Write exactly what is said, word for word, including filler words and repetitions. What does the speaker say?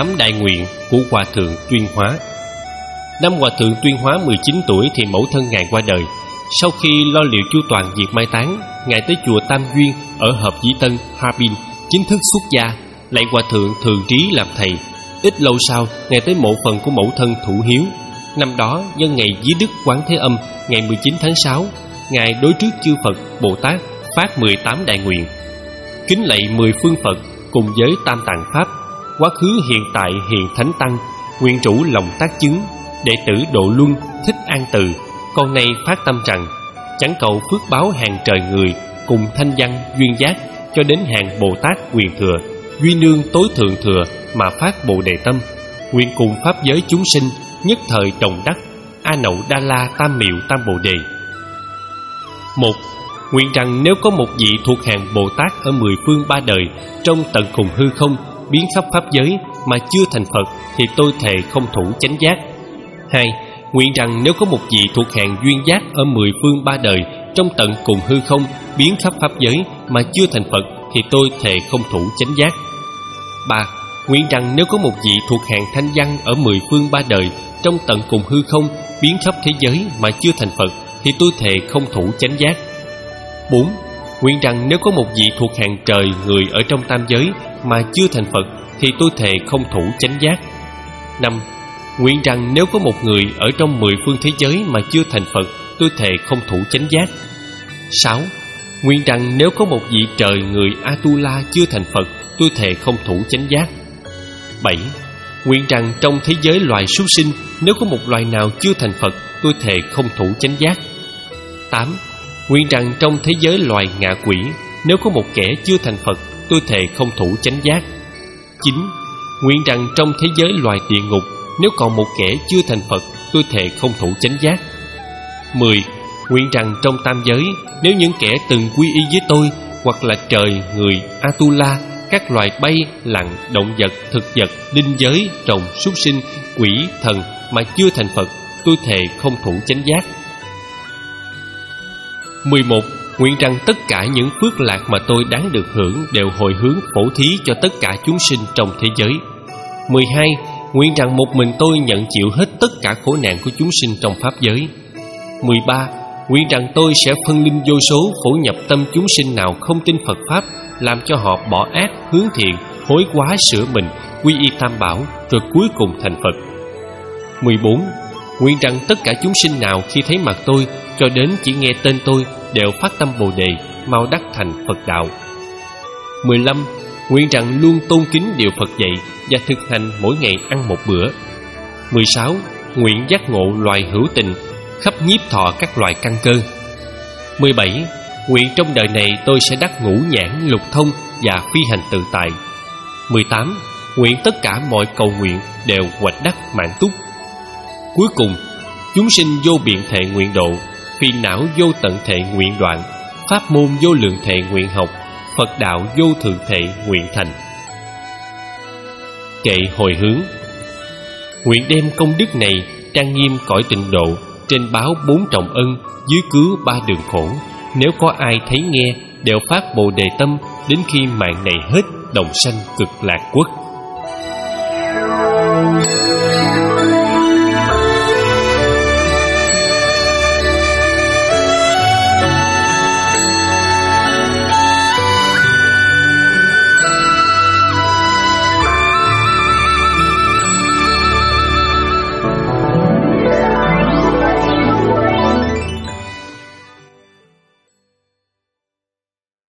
tám đại nguyện của Hòa thượng Tuyên Hóa. Năm Hòa thượng Tuyên Hóa mười chín tuổi thì mẫu thân Ngài qua đời. Sau khi lo liệu chu toàn việc mai táng, Ngài tới chùa Tam Duyên ở Hợp Dĩ Tân, Harbin, chính thức xuất gia, lạy Hòa thượng Thường Trí làm thầy. Ít lâu sau, Ngài tới mộ phần của mẫu thân Thủ Hiếu. Năm đó, nhân ngày Vía Đức Quán Thế Âm, ngày mười chín tháng sáu, Ngài đối trước chư Phật, Bồ Tát phát mười tám đại nguyện, kính lạy mười phương Phật cùng với Tam Tạng Pháp, quá khứ hiện tại hiện Thánh Tăng, nguyện chủ lòng tác chứng, đệ tử độ luân, thích an từ. Con nay phát tâm rằng, chẳng cầu phước báo hàng trời người, cùng thanh văn duyên giác, cho đến hàng Bồ Tát quyền thừa, duy nương tối thượng thừa mà phát Bồ Đề tâm, nguyện cùng pháp giới chúng sinh nhất thời đồng đắc, A Nậu Đa La Tam Miệu Tam Bồ Đề. Một, nguyện rằng nếu có một vị thuộc hàng Bồ Tát ở mười phương ba đời, trong tận cùng hư không, biến khắp pháp giới mà chưa thành Phật, thì tôi thề không thủ chánh giác. Hai, nguyện rằng nếu có một vị thuộc hàng duyên giác ở mười phương ba đời, trong tận cùng hư không, biến khắp pháp giới mà chưa thành Phật, thì tôi thề không thủ chánh giác. Ba, nguyện rằng nếu có một vị thuộc hàng thanh văn ở mười phương ba đời, trong tận cùng hư không, biến khắp thế giới mà chưa thành Phật, thì tôi thề không thủ chánh giác. Bốn, nguyện rằng nếu có một vị thuộc hàng trời người ở trong tam giới mà chưa thành Phật, thì tôi thề không thủ chánh giác. Năm, nguyện rằng nếu có một người ở trong mười phương thế giới mà chưa thành Phật, tôi thề không thủ chánh giác. Sáu, nguyện rằng nếu có một vị trời người Atula chưa thành Phật, tôi thề không thủ chánh giác. Bảy, nguyện rằng trong thế giới loài súc sinh, nếu có một loài nào chưa thành Phật, tôi thề không thủ chánh giác. Tám, nguyện rằng trong thế giới loài ngạ quỷ, nếu có một kẻ chưa thành Phật, tôi thề không thủ chánh giác. Chín, nguyện rằng trong thế giới loài địa ngục, nếu còn một kẻ chưa thành Phật, tôi thề không thủ chánh giác. Mười, nguyện rằng trong tam giới, nếu những kẻ từng quy y với tôi, hoặc là trời, người, Atula, các loài bay, lặn, động vật, thực vật, linh giới, rồng, súc sinh, quỷ, thần mà chưa thành Phật, tôi thề không thủ chánh giác. Mười một, nguyện rằng tất cả những phước lạc mà tôi đáng được hưởng đều hồi hướng phổ thí cho tất cả chúng sinh trong thế giới. Mười hai, nguyện rằng một mình tôi nhận chịu hết tất cả khổ nạn của chúng sinh trong pháp giới. Mười ba, nguyện rằng tôi sẽ phân linh vô số phổ nhập tâm chúng sinh nào không tin Phật Pháp, làm cho họ bỏ ác hướng thiện, hối quá sửa mình, quy y Tam Bảo, rồi cuối cùng thành Phật. Mười bốn, nguyện rằng tất cả chúng sinh nào khi thấy mặt tôi, cho đến chỉ nghe tên tôi, đều phát tâm Bồ Đề, mau đắc thành Phật đạo. Mười lăm, nguyện rằng luôn tôn kính điều Phật dạy và thực hành mỗi ngày ăn một bữa. Mười sáu, nguyện giác ngộ loài hữu tình, khắp nhiếp thọ các loài căn cơ. Mười bảy, nguyện trong đời này tôi sẽ đắc ngũ nhãn lục thông và phi hành tự tại. Mười tám, nguyện tất cả mọi cầu nguyện đều hoạch đắc mãn túc. Cuối cùng, chúng sinh vô biện thệ nguyện độ, phiền não vô tận thệ nguyện đoạn, pháp môn vô lượng thệ nguyện học, Phật đạo vô thượng thệ nguyện thành. Kệ hồi hướng. Nguyện đem công đức này trang nghiêm cõi tịnh độ, trên báo bốn trọng ân, dưới cứu ba đường khổ. Nếu có ai thấy nghe, đều phát Bồ Đề tâm, đến khi mạng này hết, đồng sanh cực lạc quốc.